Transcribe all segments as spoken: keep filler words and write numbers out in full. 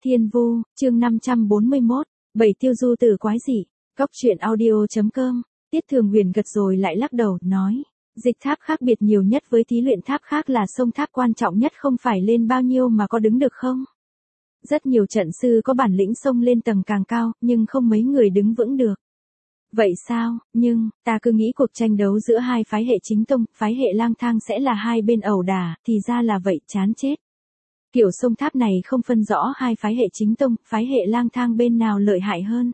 Thiên Vu, chương năm trăm bốn mươi mốt, bảy tiêu du tử quái dị. Góc truyện audio.com. Tiết Thường Huyền gật rồi lại lắc đầu, nói, dịch tháp khác biệt nhiều nhất với thí luyện tháp khác là sông tháp quan trọng nhất không phải lên bao nhiêu mà có đứng được không? Rất nhiều trận sư có bản lĩnh xông lên tầng càng cao, nhưng không mấy người đứng vững được. Vậy sao, nhưng, ta cứ nghĩ cuộc tranh đấu giữa hai phái hệ chính tông, phái hệ lang thang sẽ là hai bên ẩu đả, thì ra là vậy, chán chết. Kiểu sông tháp này không phân rõ hai phái hệ chính tông, phái hệ lang thang bên nào lợi hại hơn.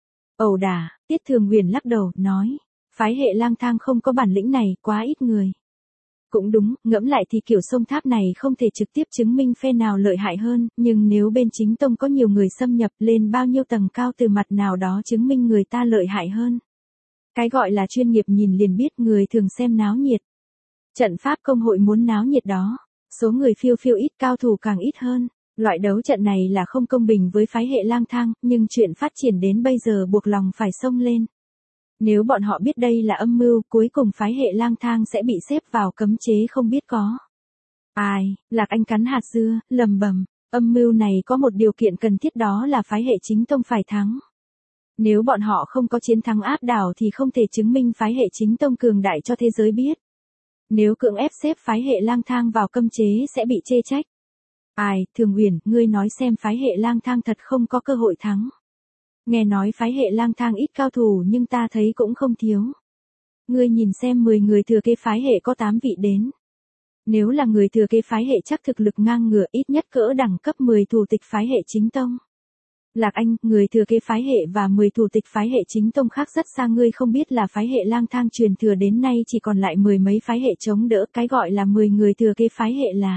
Ẩu đả, Tiết Thường Huyền lắc đầu, nói, phái hệ lang thang không có bản lĩnh này, quá ít người. Cũng đúng, ngẫm lại thì kiểu sông tháp này không thể trực tiếp chứng minh phe nào lợi hại hơn, nhưng nếu bên chính tông có nhiều người xâm nhập lên bao nhiêu tầng cao từ mặt nào đó chứng minh người ta lợi hại hơn. Cái gọi là chuyên nghiệp nhìn liền biết, người thường xem náo nhiệt. Trận pháp công hội muốn náo nhiệt đó, số người phiêu phiêu ít, cao thủ càng ít hơn. Loại đấu trận này là không công bình với phái hệ lang thang, nhưng chuyện phát triển đến bây giờ buộc lòng phải xông lên. Nếu bọn họ biết đây là âm mưu, cuối cùng phái hệ lang thang sẽ bị xếp vào cấm chế không biết có. Ai, Lạc Anh cắn hạt dưa, lầm bầm, âm mưu này có một điều kiện cần thiết, đó là phái hệ chính tông phải thắng. Nếu bọn họ không có chiến thắng áp đảo thì không thể chứng minh phái hệ chính tông cường đại cho thế giới biết. Nếu cưỡng ép xếp phái hệ lang thang vào cấm chế sẽ bị chê trách. Ai, Thường Huyền, ngươi nói xem, phái hệ lang thang thật không có cơ hội thắng. Nghe nói phái hệ lang thang ít cao thủ nhưng ta thấy cũng không thiếu. Ngươi nhìn xem, mười người thừa kế phái hệ có tám vị đến. Nếu là người thừa kế phái hệ chắc thực lực ngang ngửa, ít nhất cỡ đẳng cấp mười thủ tịch phái hệ chính tông. Lạc Anh, người thừa kế phái hệ và mười thủ tịch phái hệ chính tông khác rất xa, ngươi không biết là phái hệ lang thang truyền thừa đến nay chỉ còn lại mười mấy phái hệ chống đỡ, cái gọi là mười người thừa kế phái hệ là.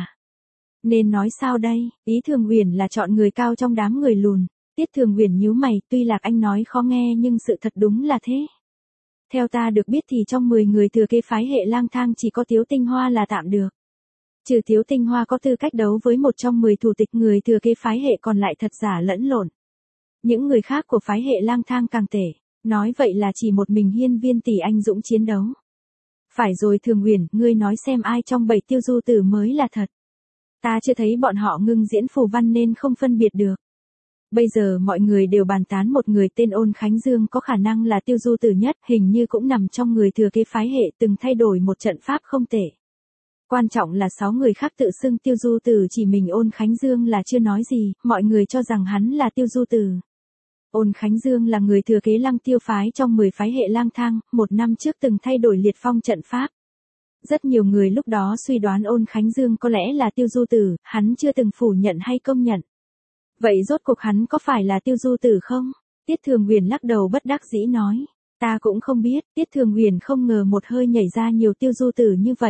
Nên nói sao đây, ý Thường Huyền là chọn người cao trong đám người lùn. Tiết Thường Huyền nhíu mày, tuy Lạc Anh nói khó nghe nhưng sự thật đúng là thế. Theo ta được biết thì trong mười người thừa kế phái hệ lang thang chỉ có Tiếu Tinh Hoa là tạm được. Trừ Tiếu Tinh Hoa có tư cách đấu với một trong mười thủ tịch, người thừa kế phái hệ còn lại thật giả lẫn lộn. Những người khác của phái hệ lang thang càng tệ, nói vậy là chỉ một mình Hiên Viên tỷ anh dũng chiến đấu. Phải rồi Thường Huyền, ngươi nói xem ai trong bảy tiêu du tử mới là thật. Ta chưa thấy bọn họ ngưng diễn phù văn nên không phân biệt được. Bây giờ mọi người đều bàn tán một người tên Ôn Khánh Dương có khả năng là tiêu du tử nhất, hình như cũng nằm trong người thừa kế phái hệ, từng thay đổi một trận pháp không tệ. Quan trọng là sáu người khác tự xưng tiêu du tử, chỉ mình Ôn Khánh Dương là chưa nói gì, mọi người cho rằng hắn là tiêu du tử. Ôn Khánh Dương là người thừa kế Lăng Tiêu phái trong mười phái hệ lang thang, một năm trước từng thay đổi liệt phong trận pháp. Rất nhiều người lúc đó suy đoán Ôn Khánh Dương có lẽ là tiêu du tử, hắn chưa từng phủ nhận hay công nhận. Vậy rốt cuộc hắn có phải là tiêu du tử không? Tiết Thường Huyền lắc đầu bất đắc dĩ nói. Ta cũng không biết, Tiết Thường Huyền không ngờ một hơi nhảy ra nhiều tiêu du tử như vậy.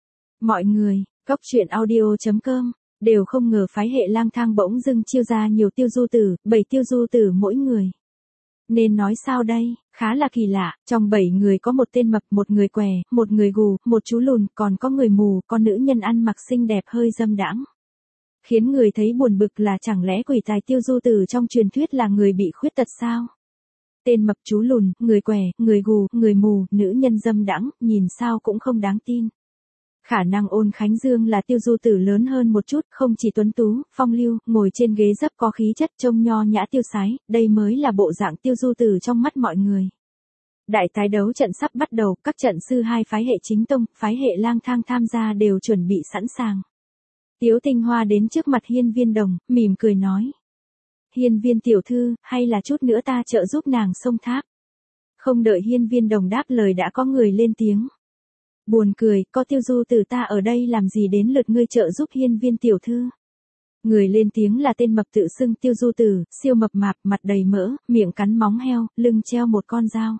Mọi người, góc truyện audio.com, đều không ngờ phái hệ lang thang bỗng dưng chiêu ra nhiều tiêu du tử, bảy tiêu du tử mỗi người. Nên nói sao đây, khá là kỳ lạ, trong bảy người có một tên mập, một người què, một người gù, một chú lùn, còn có người mù, con nữ nhân ăn mặc xinh đẹp hơi dâm đãng. Khiến người thấy buồn bực là chẳng lẽ quỷ tài tiêu du tử trong truyền thuyết là người bị khuyết tật sao? Tên mập, chú lùn, người què, người gù, người mù, nữ nhân dâm đãng, nhìn sao cũng không đáng tin. Khả năng Ôn Khánh Dương là tiêu du tử lớn hơn một chút, không chỉ tuấn tú, phong lưu, ngồi trên ghế dấp có khí chất, trông nho nhã tiêu sái, đây mới là bộ dạng tiêu du tử trong mắt mọi người. Đại tái đấu trận sắp bắt đầu, các trận sư hai phái hệ chính tông, phái hệ lang thang tham gia đều chuẩn bị sẵn sàng. Tiếu Tinh Hoa đến trước mặt Hiên Viên Đồng, mỉm cười nói. Hiên Viên tiểu thư, hay là chút nữa ta trợ giúp nàng xông tháp. Không đợi Hiên Viên Đồng đáp lời đã có người lên tiếng. Buồn cười, có tiêu du tử ta ở đây làm gì đến lượt ngươi trợ giúp Hiên Viên tiểu thư. Người lên tiếng là tên mập tự xưng tiêu du tử, siêu mập mạp, mặt đầy mỡ, miệng cắn móng heo, lưng treo một con dao.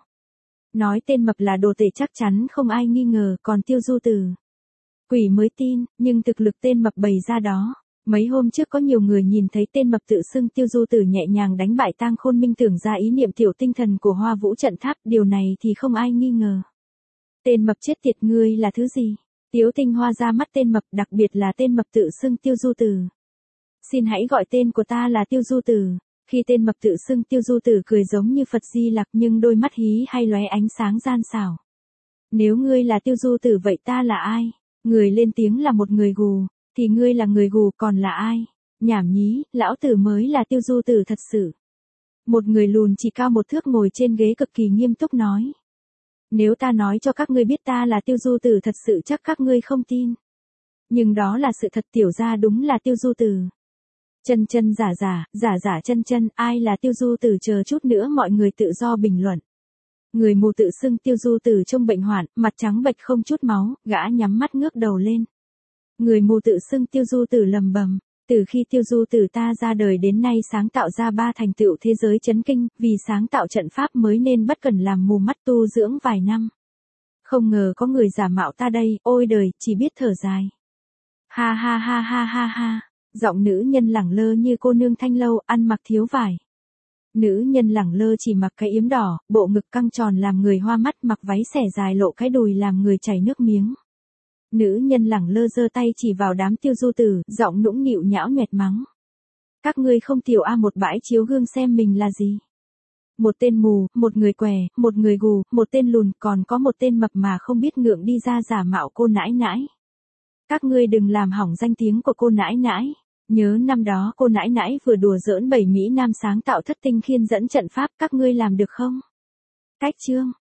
Nói tên mập là đồ tể chắc chắn không ai nghi ngờ, còn tiêu du tử. Quỷ mới tin, nhưng thực lực tên mập bày ra đó. Mấy hôm trước có nhiều người nhìn thấy tên mập tự xưng tiêu du tử nhẹ nhàng đánh bại Tang Khôn Minh, tưởng ra ý niệm tiểu tinh thần của Hoa Vũ trận tháp, điều này thì không ai nghi ngờ. Tên mập chết tiệt, ngươi là thứ gì? Tiếu Tinh Hoa ra mắt tên mập, đặc biệt là tên mập tự xưng tiêu du tử. Xin hãy gọi tên của ta là tiêu du tử. Khi tên mập tự xưng tiêu du tử cười giống như Phật Di Lặc nhưng đôi mắt hí hay lóe ánh sáng gian xảo. Nếu ngươi là tiêu du tử vậy ta là ai? Người lên tiếng là một người gù, thì ngươi là người gù còn là ai? Nhảm nhí, lão tử mới là Tiêu Du Tử thật sự. Một người lùn chỉ cao một thước ngồi trên ghế cực kỳ nghiêm túc nói. Nếu ta nói cho các ngươi biết ta là Tiêu Du Tử thật sự chắc các ngươi không tin. Nhưng đó là sự thật, tiểu gia đúng là Tiêu Du Tử. Chân chân giả giả, giả giả chân chân, ai là Tiêu Du Tử chờ chút nữa mọi người tự do bình luận. Người mù tự xưng Tiêu Du Tử trông bệnh hoạn, mặt trắng bệch không chút máu, gã nhắm mắt ngước đầu lên. Người mù tự xưng Tiêu Du Tử lầm bầm. Từ khi Tiêu Du Tử ta ra đời đến nay sáng tạo ra ba thành tựu thế giới chấn kinh, vì sáng tạo trận pháp mới nên bất cần làm mù mắt tu dưỡng vài năm. Không ngờ có người giả mạo ta đây, ôi đời, chỉ biết thở dài. Ha ha ha ha ha ha, giọng nữ nhân lẳng lơ như cô nương thanh lâu, ăn mặc thiếu vải. Nữ nhân lẳng lơ chỉ mặc cái yếm đỏ, bộ ngực căng tròn làm người hoa mắt, mặc váy xẻ dài lộ cái đùi làm người chảy nước miếng. Nữ nhân lẳng lơ giơ tay chỉ vào đám Tiêu Du Tử, giọng nũng nịu nhão nhoẹt mắng. Các ngươi không tiểu a một bãi chiếu gương xem mình là gì. Một tên mù, một người què, một người gù, một tên lùn, còn có một tên mập mà không biết ngượng đi ra giả mạo cô nãi nãi. Các ngươi đừng làm hỏng danh tiếng của cô nãi nãi. Nhớ năm đó cô nãi nãi vừa đùa giỡn bảy Mỹ Nam sáng tạo thất tinh khiên dẫn trận pháp, các ngươi làm được không? Cách chương